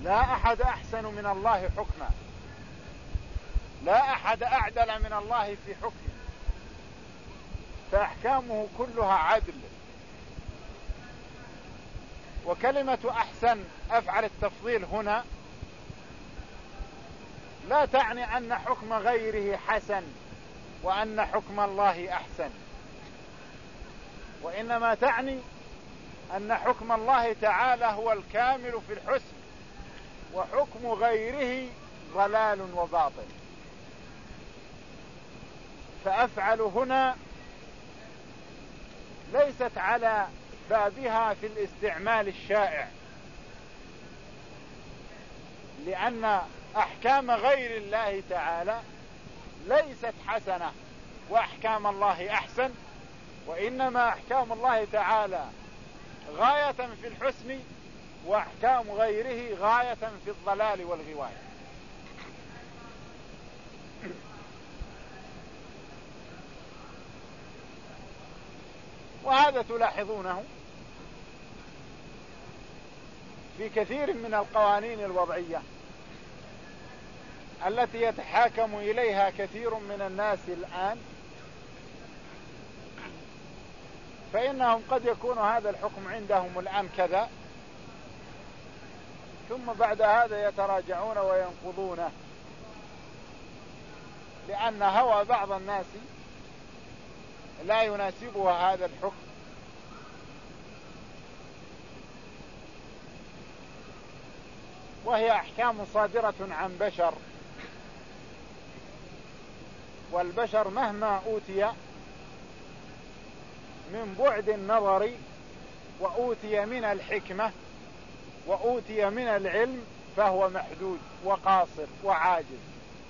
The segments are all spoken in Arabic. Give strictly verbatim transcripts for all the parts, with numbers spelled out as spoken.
لا أحد أحسن من الله حكما، لا أحد أعدل من الله في حكمه، فأحكامه كلها عدل. وكلمة أحسن أفعل التفضيل هنا لا تعني أن حكم غيره حسن وأن حكم الله أحسن، وإنما تعني أن حكم الله تعالى هو الكامل في الحسن، وحكم غيره ضلال وباطل. فأفعل هنا ليست على بابها في الاستعمال الشائع، لأن أحكام غير الله تعالى ليست حسنة وأحكام الله أحسن، وإنما أحكام الله تعالى غاية في الحسن وأحكام غيره غاية في الضلال والغواية. وهذا تلاحظونه في كثير من القوانين الوضعية التي يتحاكم إليها كثير من الناس الآن، فإنهم قد يكون هذا الحكم عندهم الآن كذا، ثم بعد هذا يتراجعون وينقضونه، لأن هوى بعض الناس لا يناسبها هذا الحكم، وهي أحكام صادرة عن بشر، والبشر مهما أوتي من بعد النظر وأوتي من الحكمة وأوتي من العلم فهو محدود وقاصر وعاجز.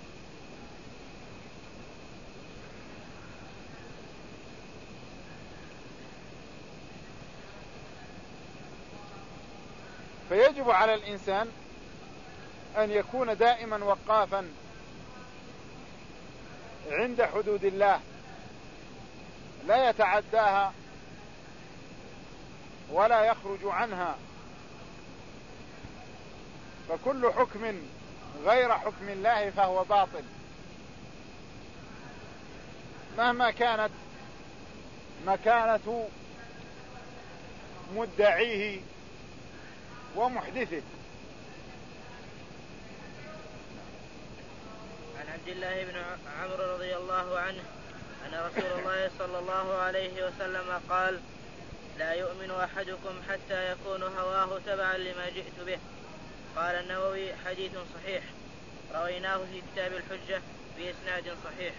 فيجب على الإنسان أن يكون دائما وقافا عند حدود الله، لا يتعداها ولا يخرج عنها، فكل حكم غير حكم الله فهو باطل مهما كانت مكانة مدعيه ومحدثه. عن عبد الله بن عمرو رضي الله عنه أن رسول الله صلى الله عليه وسلم قال: لا يؤمن أحدكم حتى يكون هواه تبعا لما جئت به. قال النووي: حديث صحيح، رويناه في كتاب الحجة بإسناد صحيح.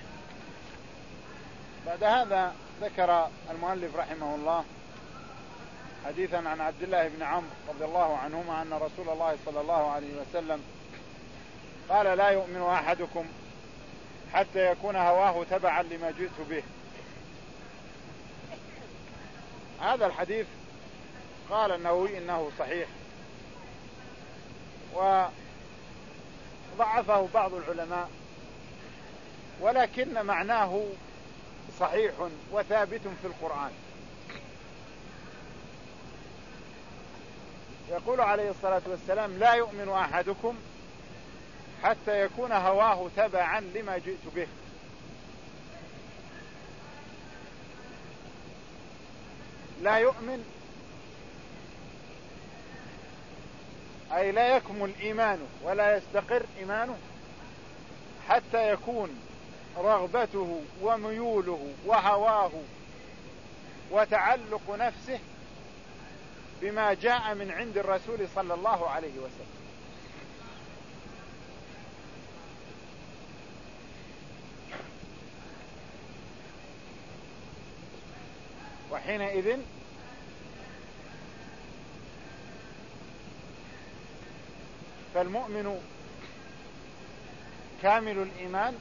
بعد هذا ذكر المؤلف رحمه الله حديثا عن عبد الله بن عمرو رضي الله عنهما أن رسول الله صلى الله عليه وسلم قال: لا يؤمن أحدكم حتى يكون هواه تبعا لما جئت به. هذا الحديث قال النووي إنه صحيح، وضعفه بعض العلماء، ولكن معناه صحيح وثابت في القرآن. يقول عليه الصلاة والسلام: لا يؤمن أحدكم حتى يكون هواه تبعا لما جئت به. لا يؤمن أي لا يكمل إيمانه ولا يستقر إيمانه حتى يكون رغبته وميوله وهواه وتعلق نفسه بما جاء من عند الرسول صلى الله عليه وسلم. وحينئذ فالمؤمن كامل الإيمان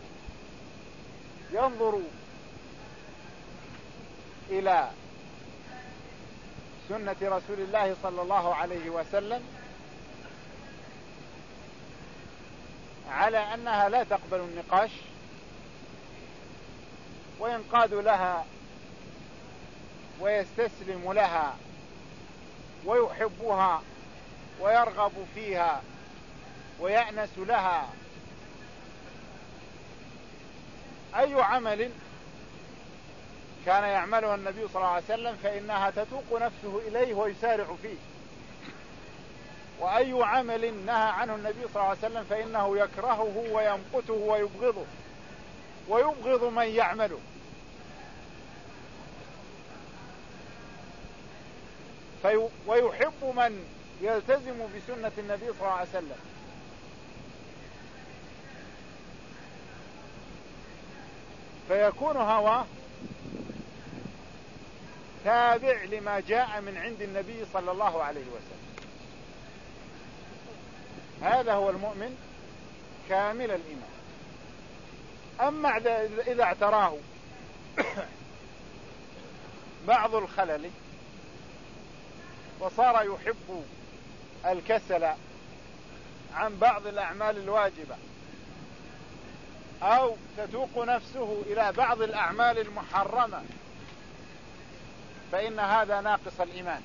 ينظر إلى سنة رسول الله صلى الله عليه وسلم على أنها لا تقبل النقاش، وينقاد لها ويستسلم لها ويحبها ويرغب فيها ويأنس لها. أي عمل كان يعمله النبي صلى الله عليه وسلم فإنها تتوق نفسه إليه ويسارع فيه، وأي عمل نهى عنه النبي صلى الله عليه وسلم فإنه يكرهه ويمقته ويبغضه ويبغض من يعمله. في ويحب من يلتزم بسنة النبي صلى الله عليه وسلم. فيكون هواه تابع لما جاء من عند النبي صلى الله عليه وسلم. هذا هو المؤمن كامل الإيمان. أما إذا اعتراه بعض الخلل وصار يحب الكسل عن بعض الأعمال الواجبة أو تتوق نفسه إلى بعض الأعمال المحرمة فإن هذا ناقص الإيمان.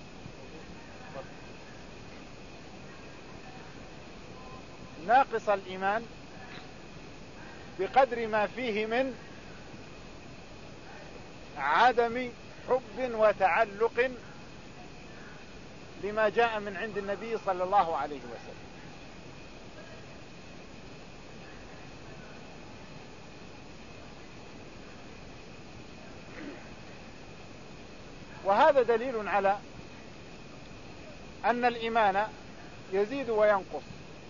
ناقص الإيمان بقدر ما فيه من عدم حب وتعلق لما جاء من عند النبي صلى الله عليه وسلم. وهذا دليل على أن الإيمان يزيد وينقص.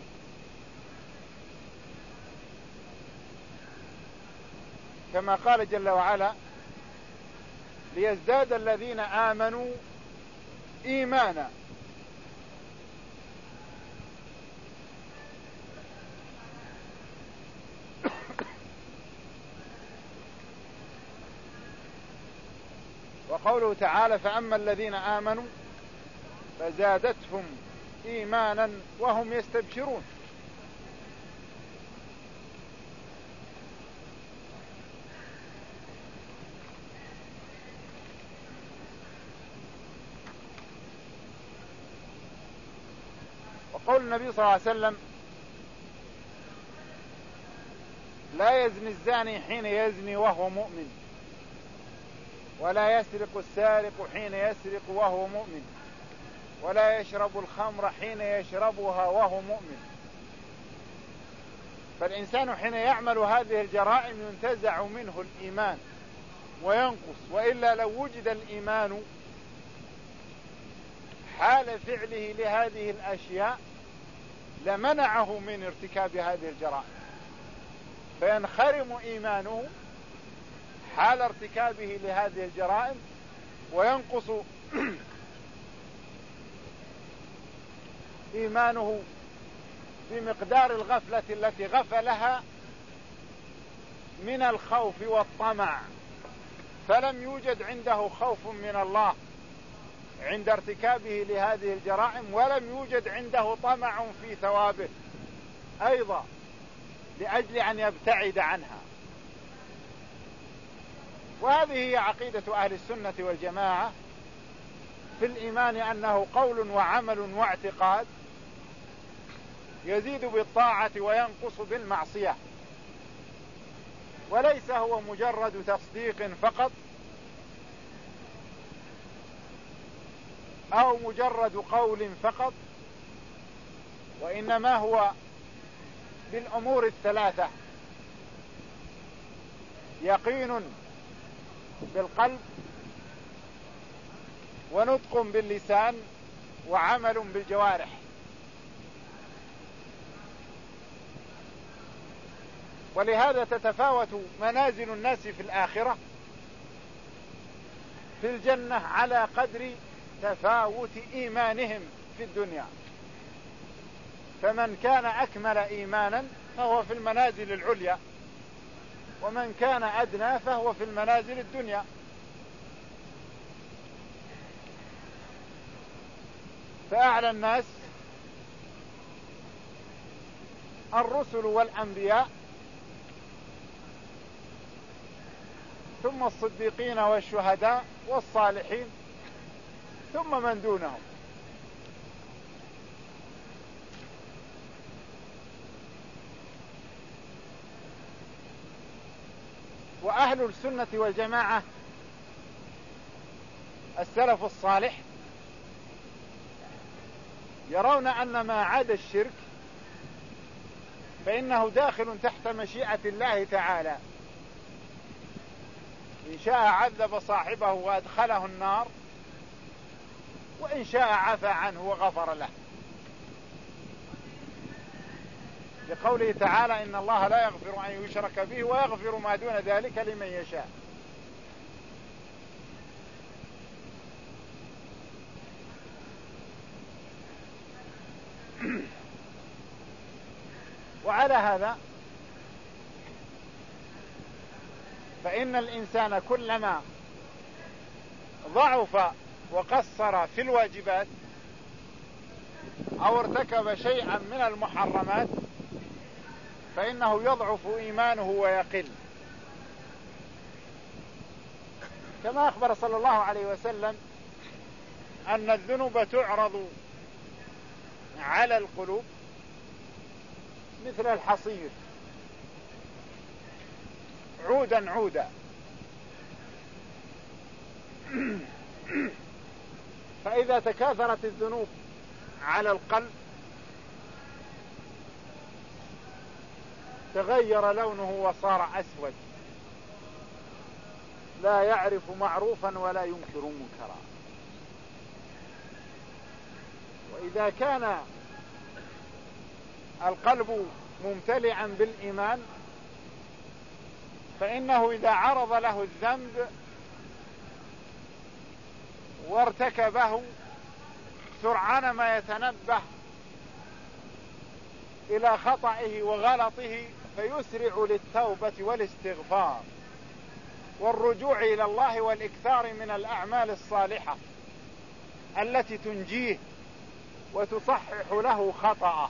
كما قال جل وعلا: ليزداد الذين آمنوا إيمانا. وقوله تعالى: فأما الذين آمنوا فزادتهم إيمانا وهم يستبشرون. وقول النبي صلى الله عليه وسلم: لا يزني الزاني حين يزني وهو مؤمن، ولا يسرق السارق حين يسرق وهو مؤمن، ولا يشرب الخمر حين يشربها وهو مؤمن. فالإنسان حين يعمل هذه الجرائم ينتزع منه الإيمان وينقص، وإلا لو وجد الإيمان حال فعله لهذه الأشياء لمنعه من ارتكاب هذه الجرائم، فينخرم إيمانه حال ارتكابه لهذه الجرائم وينقص إيمانه بمقدار الغفلة التي غفلها من الخوف والطمع، فلم يوجد عنده خوف من الله عند ارتكابه لهذه الجرائم، ولم يوجد عنده طمع في ثوابه أيضا لأجل أن يبتعد عنها. وهذه هي عقيدة أهل السنة والجماعة في الإيمان، أنه قول وعمل واعتقاد يزيد بالطاعة وينقص بالمعصية، وليس هو مجرد تصديق فقط أو مجرد قول فقط، وإنما هو بالأمور الثلاثة: يقين بالقلب، ونطق باللسان، وعمل بالجوارح. ولهذا تتفاوت منازل الناس في الآخرة في الجنة على قدر تفاوت إيمانهم في الدنيا. فمن كان أكمل إيمانا فهو في المنازل العليا، ومن كان أدنى فهو في المنازل الدنيا. فأعلى الناس الرسل والأنبياء، ثم الصديقين والشهداء والصالحين، ثم من دونهم. وأهل السنة والجماعة السلف الصالح يرون أن ما عدا الشرك فإنه داخل تحت مشيئة الله تعالى، إن شاء عذب صاحبه وأدخله النار، وإن شاء عفى عنه وغفر له، لقوله تعالى إن الله لا يغفر أن يشرك به ويغفر ما دون ذلك لمن يشاء. وعلى هذا فإن الإنسان كلما ضعف وقصر في الواجبات أو ارتكب شيئا من المحرمات فإنه يضعف إيمانه ويقل، كما أخبر صلى الله عليه وسلم أن الذنوب تعرض على القلوب مثل الحصير عودا عودا، فإذا تكاثرت الذنوب على القلب تغير لونه وصار أسود، لا يعرف معروفا ولا ينكر منكرا. وإذا كان القلب ممتلئا بالإيمان فإنه إذا عرض له الذنب وارتكبه سرعان ما يتنبه إلى خطئه وغلطه فيسرع للتوبة والاستغفار والرجوع إلى الله والإكثار من الأعمال الصالحة التي تنجيه وتصحح له خطأه،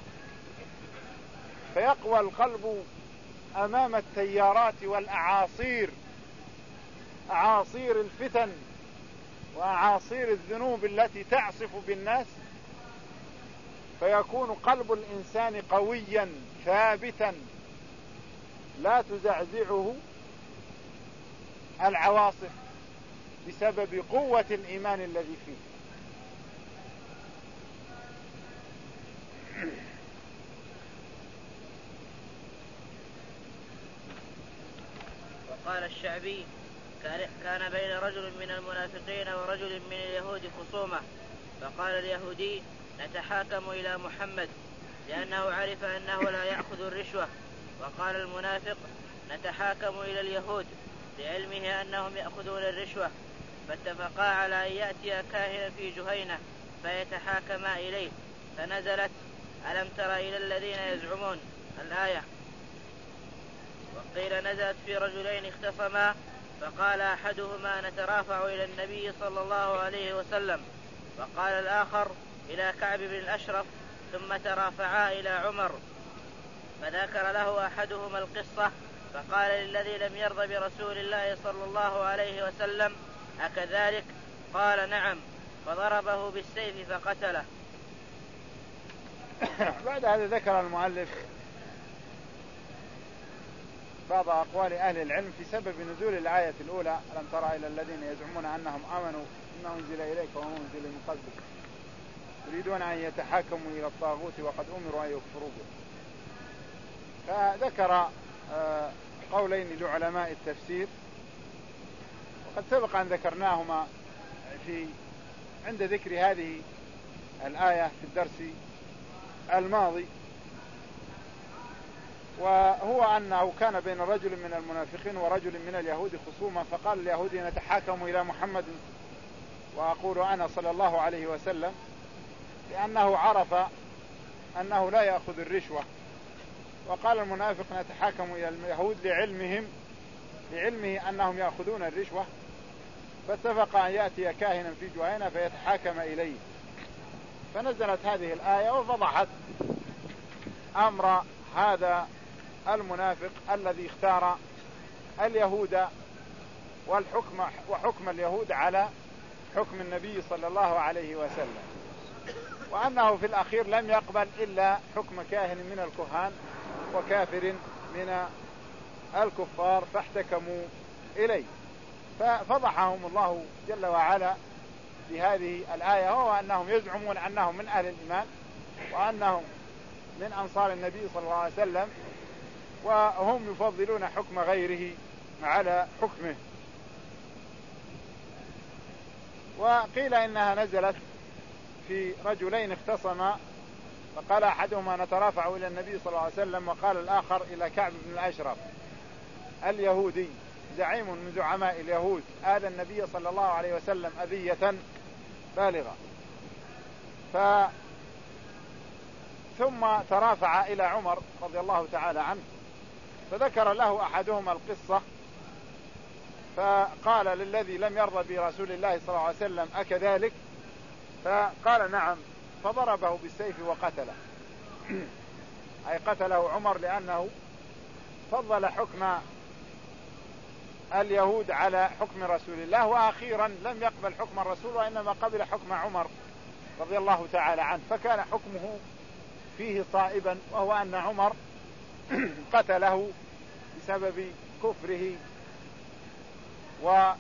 فيقوى القلب أمام التيارات والأعاصير، أعاصير الفتن وأعاصير الذنوب التي تعصف بالناس، فيكون قلب الإنسان قويا ثابتا لا تزعزعه العواصف بسبب قوة الإيمان الذي فيه. وقال الشعبي كان بين رجل من المنافقين ورجل من اليهود خصومة، فقال اليهودي نتحاكم إلى محمد لأنه عرف أنه لا يأخذ الرشوة، وقال المنافق نتحاكم إلى اليهود لعلمه أنهم يأخذون الرشوة، فاتفقا على أن يأتي كاهنا في جهينة فيتحاكما إليه، فنزلت ألم تر إلى الذين يزعمون الآية. وقيل نزلت في رجلين اختصما فقال أحدهما نترافع إلى النبي صلى الله عليه وسلم، وقال الآخر إلى كعب بن الأشرف، ثم ترافعا إلى عمر، فذكر له أحدهما القصة فقال للذي لم يرضى برسول الله صلى الله عليه وسلم أكذلك؟ قال نعم، فضربه بالسيف فقتله. بعد هذا ذكر المؤلف بعض أقوال أهل العلم في سبب نزول الآية الأولى ألم ترى إلى الذين يزعمون أنهم آمنوا بما أنزل إليك وما أنزل من قبلك يريدون أن يتحاكموا إلى الطاغوت وقد أمروا أن يكفروا به. فذكر قولين لعلماء التفسير وقد سبق أن ذكرناهما في عند ذكر هذه الآية في الدرس الماضي، وهو أنه كان بين رجل من المنافقين ورجل من اليهود خصومة، فقال اليهودي نتحاكم إلى محمد وأقول أنا صلى الله عليه وسلم، لأنه عرف أنه لا يأخذ الرشوة، وقال المنافق نتحاكم إلى اليهود لعلمهم لعلمه أنهم يأخذون الرشوة، فاتفق أن يأتي كاهنا في جهينة فيتحاكم إليه، فنزلت هذه الآية وفضحت أمر هذا المنافق الذي اختار اليهود والحكم وحكم اليهود على حكم النبي صلى الله عليه وسلم، وأنه في الأخير لم يقبل إلا حكم كاهن من الكهان وكافر من الكفار، فاحتكموا إليه. ففضحهم الله جل وعلا بهذه الآية، وهو أنهم يزعمون أنهم من أهل الإيمان وأنهم من أنصار النبي صلى الله عليه وسلم، وهم يفضلون حكم غيره على حكمه. وقيل إنها نزلت في رجلين اختصما، فقال أحدهما نترافع إلى النبي صلى الله عليه وسلم، وقال الآخر إلى كعب بن الأشرف اليهودي زعيم من زعماء اليهود آذى النبي صلى الله عليه وسلم أذية بالغة. ف ثم ترافع إلى عمر رضي الله تعالى عنه، فذكر له أحدهما القصة، فقال للذي لم يرضى برسول الله صلى الله عليه وسلم أكذلك؟ فقال نعم، فضربه بالسيف وقتله. أي قتله عمر لأنه فضل حكم اليهود على حكم رسول الله، وأخيرا لم يقبل حكم الرسول وإنما قبل حكم عمر رضي الله تعالى عنه، فكان حكمه فيه صائبا، وهو أن عمر قتله بسبب كفره، وإن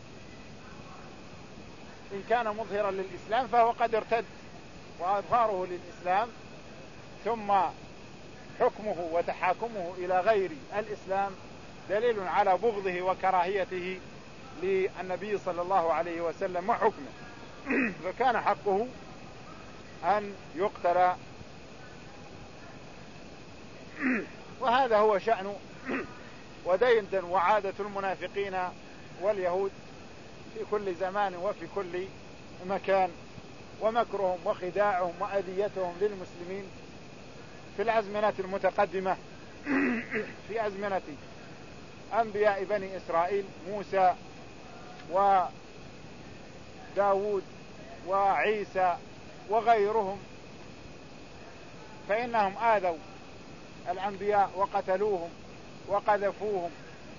كان مظهرا للإسلام فهو قد ارتد، وأظهاره للإسلام ثم حكمه وتحاكمه إلى غير الإسلام دليل على بغضه وكراهيته للنبي صلى الله عليه وسلم وحكمه، فكان حقه أن يقتل. وهذا هو شأن وديدا وعادة المنافقين واليهود في كل زمان وفي كل مكان، ومكرهم وخداعهم وأذيتهم للمسلمين في الأزمنة المتقدمة، في أزمنة أنبياء بني إسرائيل موسى وداود وعيسى وغيرهم، فإنهم آذوا الأنبياء وقتلوهم وقذفوهم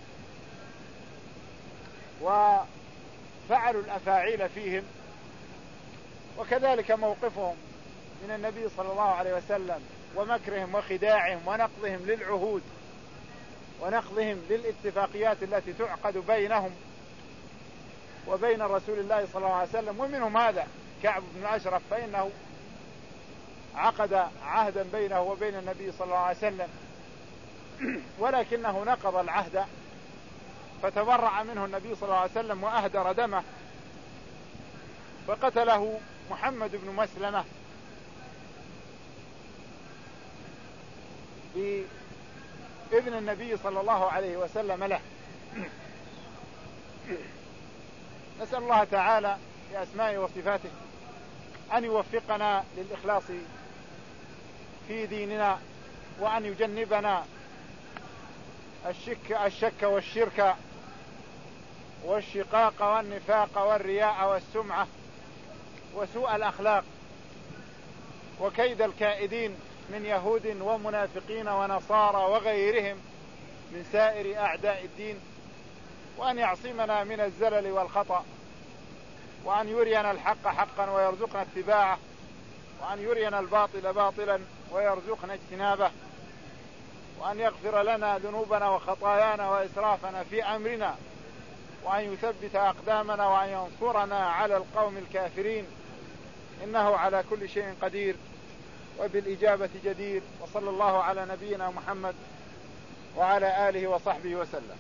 وفعلوا الأفاعيل فيهم. وكذلك موقفهم من النبي صلى الله عليه وسلم ومكرهم وخداعهم ونقضهم للعهود ونقضهم للاتفاقيات التي تعقد بينهم وبين رسول الله صلى الله عليه وسلم. ومنهم هذا كعب بن أشرف، فإنه عقد عهدا بينه وبين النبي صلى الله عليه وسلم، ولكنه نقض العهد فتبرع منه النبي صلى الله عليه وسلم وأهدر دمه، فقتله محمد بن مسلمة بإذن النبي صلى الله عليه وسلم له. نسأل الله تعالى بأسمائه وصفاته أن يوفقنا للإخلاص في ديننا، وأن يجنبنا الشك, الشك والشرك والشقاق والنفاق والرياء والسمعة وسوء الأخلاق وكيد الكائدين من يهود ومنافقين ونصارى وغيرهم من سائر أعداء الدين، وأن يعصمنا من الزلل والخطأ، وأن يرينا الحق حقا ويرزقنا اتباعه، وأن يرينا الباطل باطلا ويرزقنا اجتنابه، وأن يغفر لنا ذنوبنا وخطايانا وإسرافنا في أمرنا، وأن يثبت أقدامنا، وأن ينصرنا على القوم الكافرين، إنه على كل شيء قدير وبالإجابة جدير. وصلى الله على نبينا محمد وعلى آله وصحبه وسلم.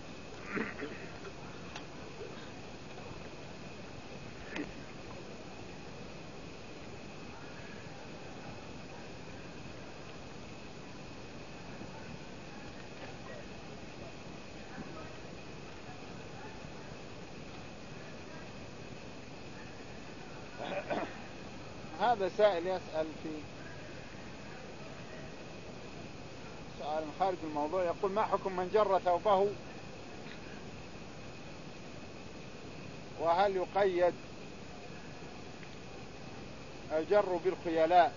هذا سائل يسأل في سؤال خارج الموضوع، يقول: ما حكم من جر ثوبه، وهل يقيد الجر بالخيلاء،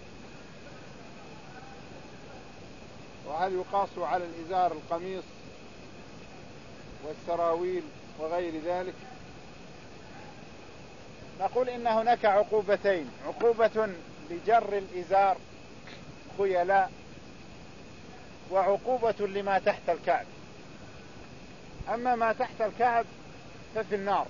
وهل يقاس على الإزار القميص والسراويل وغير ذلك؟ نقول إن هناك عقوبتين: عقوبة لجر الإزار خيلاء، وعقوبة لما تحت الكعب. أما ما تحت الكعب ففي النار.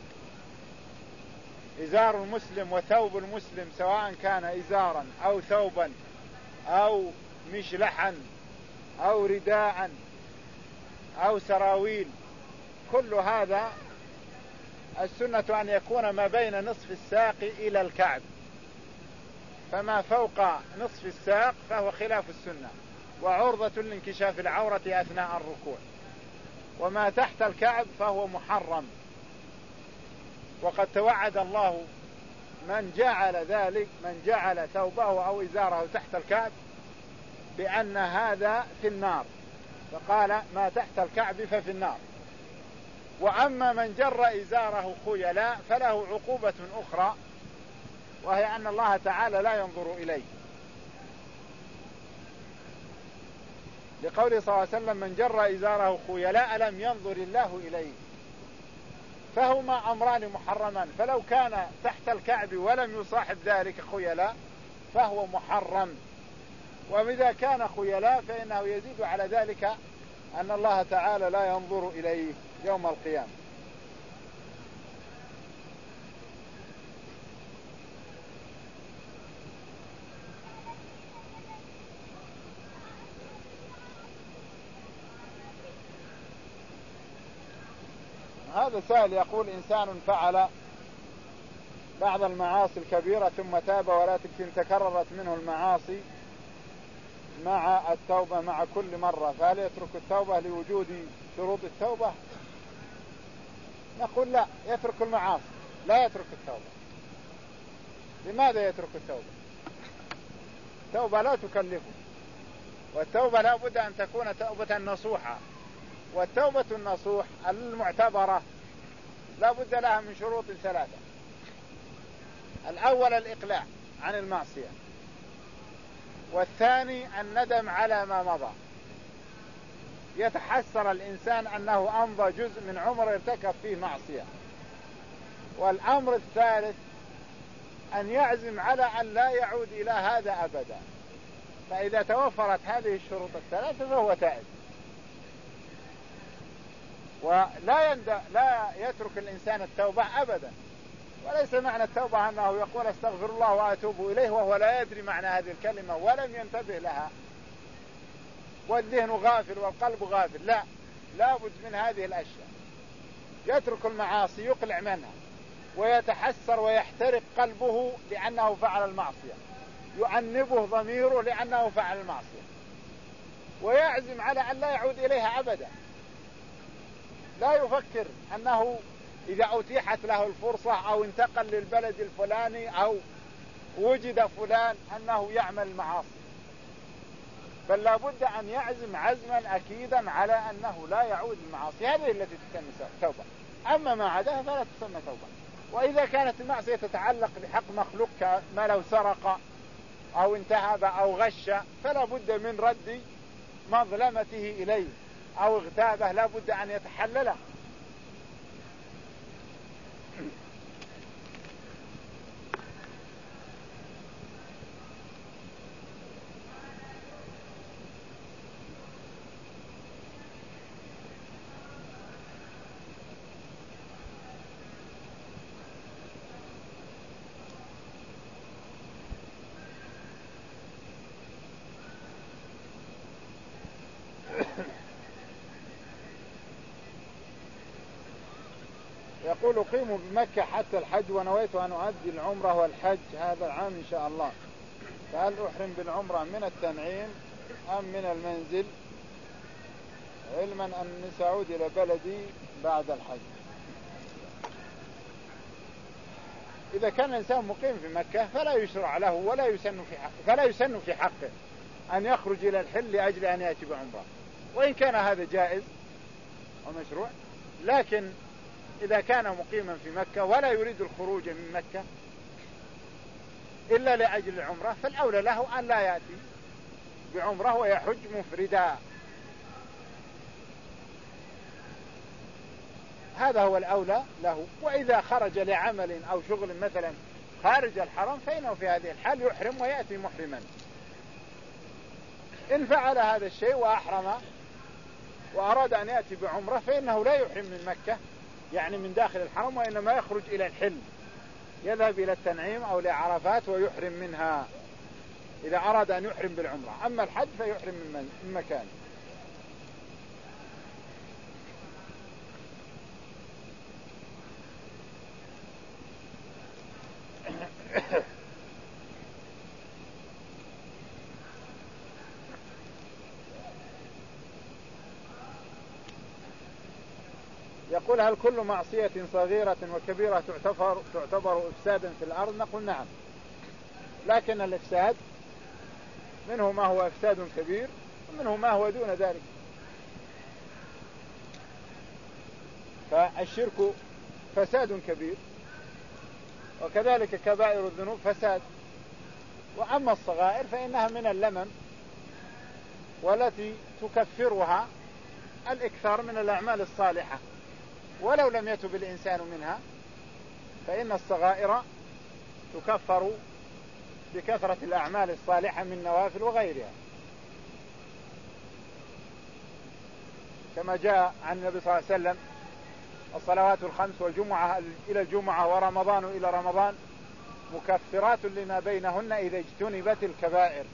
إزار المسلم وثوب المسلم سواء كان إزارا أو ثوبا أو مشلحا أو رداء أو سراويل، كل هذا السنة أن يكون ما بين نصف الساق إلى الكعب، فما فوق نصف الساق فهو خلاف السنة وعرضة لانكشاف العورة أثناء الركوع، وما تحت الكعب فهو محرم. وقد توعد الله من جعل ذلك، من جعل ثوبه أو إزاره تحت الكعب بأن هذا في النار، فقال ما تحت الكعب ففي النار. وأما من جر إزاره خيلاء فله عقوبة أخرى، وهي أن الله تعالى لا ينظر إليه، لقوله صلى الله عليه وسلم من جر إزاره خيلاء لم ينظر الله إليه. فهما أمران محرمان، فلو كان تحت الكعب ولم يصاحب ذلك خيلاء فهو محرم، وإذا كان خيلاء فإنه يزيد على ذلك أن الله تعالى لا ينظر إليه يوم القيامة. هذا سائل يقول إنسان فعل بعض المعاصي الكبيرة ثم تاب ولكن تكررت منه المعاصي مع التوبة مع كل مرة، فهل يترك التوبة لوجود شروط التوبة؟ نقول لا، يترك المعاصي لا يترك التوبة. لماذا يترك التوبة؟ التوبة لا تكلفه، والتوبة لا بد أن تكون توبة نصوحة، والتوبة النصوح المعتبرة لا بد لها من شروط ثلاثة. الأول الإقلاع عن المعصية، والثاني الندم على ما مضى، يتحسر الإنسان أنه أمضى جزء من عمر ارتكب فيه معصية، والأمر الثالث أن يعزم على أن لا يعود إلى هذا أبدا. فإذا توفرت هذه الشروط الثلاثة فهو تائب. ولا يندى لا يترك الإنسان التوبة أبدا، وليس معنى التوبة أنه يقول استغفر الله وأتوب إليه وهو لا يدري معنى هذه الكلمة ولم ينتبه لها، والذهن غافل والقلب غافل. لا، لا بد من هذه الأشياء. يترك المعاصي يقلع منها ويتحسر ويحترق قلبه لأنه فعل المعصية، يؤنبه ضميره لأنه فعل المعصية، ويعزم على أن لا يعود إليها أبدا. لا يفكر أنه إذا أتيحت له الفرصة أو انتقل للبلد الفلاني أو وجد فلان أنه يعمل المعاصي، بل لا بد أن يعزم عزما أكيدا على أنه لا يعود المعاصي. هذه التي تسمى توبة. أما ما عداها فلا تسمى توبة. وإذا كانت المعصية تتعلق بحق مخلوق ما لو سرق أو انتهب أو غش فلا بد من رد مظلمته إليه، أو اغتابه لا بد أن يتحلله. يقول أقيم بمكة حتى الحج ونويت أن أؤدي العمرة والحج هذا العام إن شاء الله، فهل أحرم بالعمرة من التنعيم أم من المنزل، علما أن سأعود إلى بلدي بعد الحج؟ إذا كان الإنسان مقيم في مكة فلا يشرع له ولا يسن في حقه فلا يسن في حقه أن يخرج إلى الحل لأجل أن يأتي بعمرة، وإن كان هذا جائز ومشروع. لكن إذا كان مقيما في مكة ولا يريد الخروج من مكة إلا لأجل العمرة فالأولى له أن لا يأتي بعمرة ويحج مفردا. هذا هو الأولى له. وإذا خرج لعمل أو شغل مثلا خارج الحرم فإنه في هذه الحال يحرم ويأتي محرما. إن فعل هذا الشيء وأحرم وأراد أن يأتي بعمرة فإنه لا يحرم من مكة يعني من داخل الحرم، وإنما يخرج إلى الحل، يذهب إلى التنعيم أو لعرفات ويحرم منها إذا أراد أن يحرم بالعمرة. أما الحج فيحرم من مكان. يقول هل كل معصية صغيرة وكبيرة تعتبر, تعتبر إفسادا في الأرض؟ نقول نعم، لكن الإفساد منه ما هو إفساد كبير ومنه ما هو دون ذلك. فالشرك فساد كبير، وكذلك كبائر الذنوب فساد. وأما الصغائر فإنها من اللمم، والتي تكفرها الإكثار من الأعمال الصالحة، ولو لم يتب الإنسان منها فإن الصغائر تكفر بكثرة الأعمال الصالحة من نوافل وغيرها، كما جاء عن النبي صلى الله عليه وسلم الصلوات الخمس والجمعة إلى الجمعة ورمضان إلى رمضان مكفرات لما بينهن إذا اجتنبت الكبائر.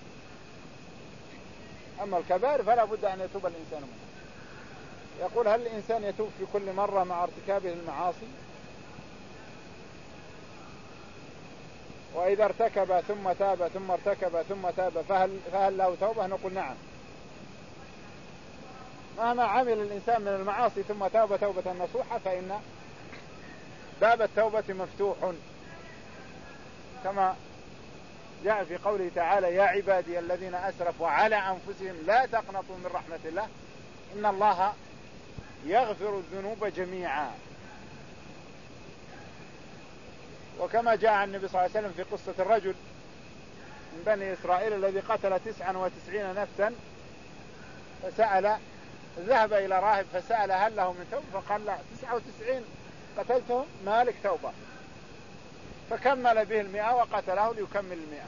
أما الكبائر فلا بد أن يتوب الإنسان منها. يقول هل الإنسان يتوب في كل مرة مع ارتكابه المعاصي؟ وإذا ارتكب ثم تاب ثم ارتكب ثم تاب فهل, فهل له توبة؟ نقول نعم، مهما عمل الإنسان من المعاصي ثم تاب توبة نصوحة فإن باب التوبة مفتوح، كما جاء في قوله تعالى يا عبادي الذين أسرفوا على أنفسهم لا تقنطوا من رحمة الله إن الله يغفر الذنوب جميعا. وكما جاء عن النبي صلى الله عليه وسلم في قصة الرجل من بني إسرائيل الذي قتل تسعا وتسعين نفسا، فسأل ذهب إلى راهب فسأل هل له من توبة؟ فقال لا، تسعة وتسعين قتلتهم ما لك توبة، فكمل به المئة وقتله ليكمل المئة.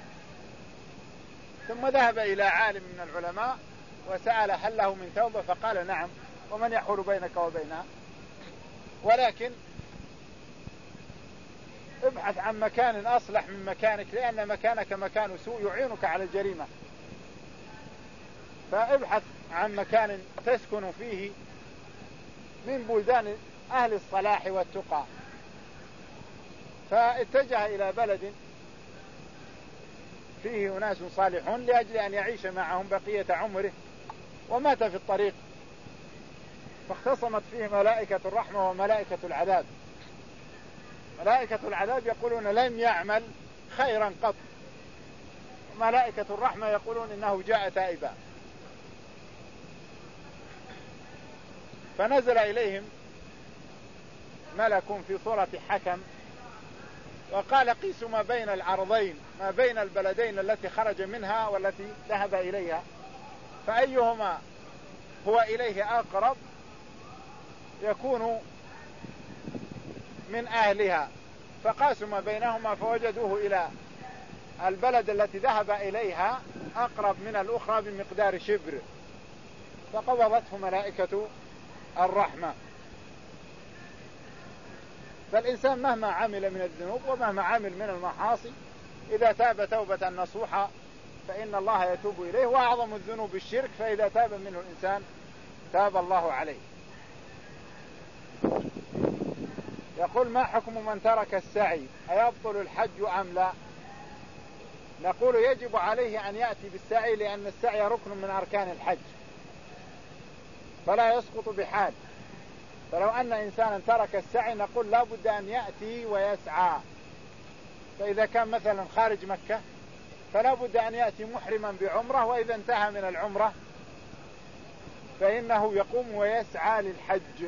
ثم ذهب إلى عالم من العلماء وسأل هل له من توبة؟ فقال نعم، ومن يحول بينك وبينها؟ ولكن ابحث عن مكان أصلح من مكانك، لأن مكانك مكان سوء يعينك على الجريمة، فابحث عن مكان تسكن فيه من بلدان أهل الصلاح والتقى. فاتجه إلى بلد فيه أناس صالحون لأجل أن يعيش معهم بقية عمره، ومات في الطريق، فاختصمت فيه ملائكة الرحمة وملائكة العذاب. ملائكة العذاب يقولون لم يعمل خيرا قط، وملائكة الرحمة يقولون إنه جاء تائبا. فنزل إليهم ملك في صورة حكم وقال قيسوا ما بين العرضين، ما بين البلدين التي خرج منها والتي ذهب إليها، فأيهما هو إليه أقرب يكون من أهلها. فقاسوا ما بينهما فوجدوه إلى البلد التي ذهب إليها أقرب من الأخرى بمقدار شبر، فقبضته ملائكة الرحمة. فالإنسان مهما عمل من الذنوب ومهما عمل من المعاصي إذا تاب توبة نصوحة فإن الله يتوب إليه، وأعظم الذنوب الشرك، فإذا تاب منه الإنسان تاب الله عليه. يقول ما حكم من ترك السعي، أيبطل الحج أم لا؟ نقول يجب عليه أن يأتي بالسعي، لأن السعي ركن من أركان الحج فلا يسقط بحال. فلو أن إنسانا ترك السعي نقول لا بد أن يأتي ويسعى. فإذا كان مثلا خارج مكة فلا بد أن يأتي محرما بعمرة، وإذا انتهى من العمرة فإنه يقوم ويسعى للحج.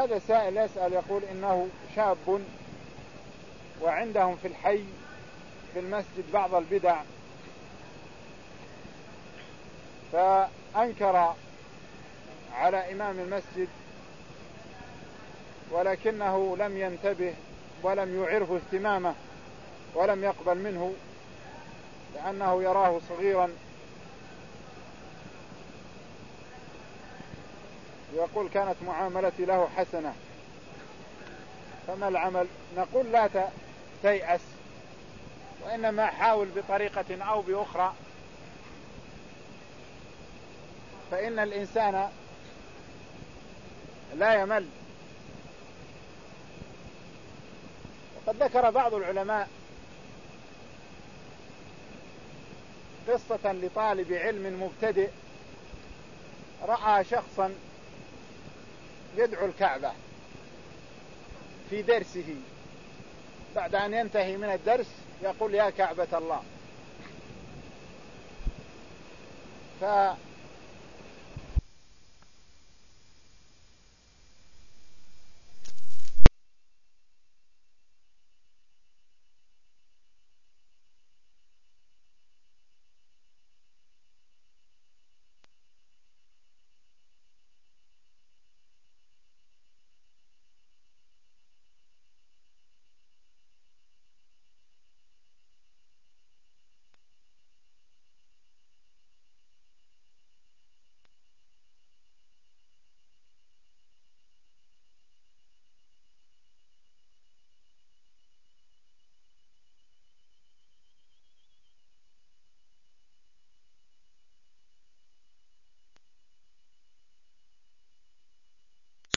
هذا سائل يسأل يقول إنه شاب وعندهم في الحي في المسجد بعض البدع، فأنكر على إمام المسجد ولكنه لم ينتبه ولم يعره اهتمامه ولم يقبل منه لأنه يراه صغيرا. يقول كانت معاملتي له حسنة، فما العمل؟ نقول لا تيأس، وإنما حاول بطريقة أو بأخرى، فإن الإنسان لا يمل. وقد ذكر بعض العلماء قصة لطالب علم مبتدئ رأى شخصا يدعو الكعبة في درسه، بعد أن ينتهي من الدرس يقول يا كعبة الله. ف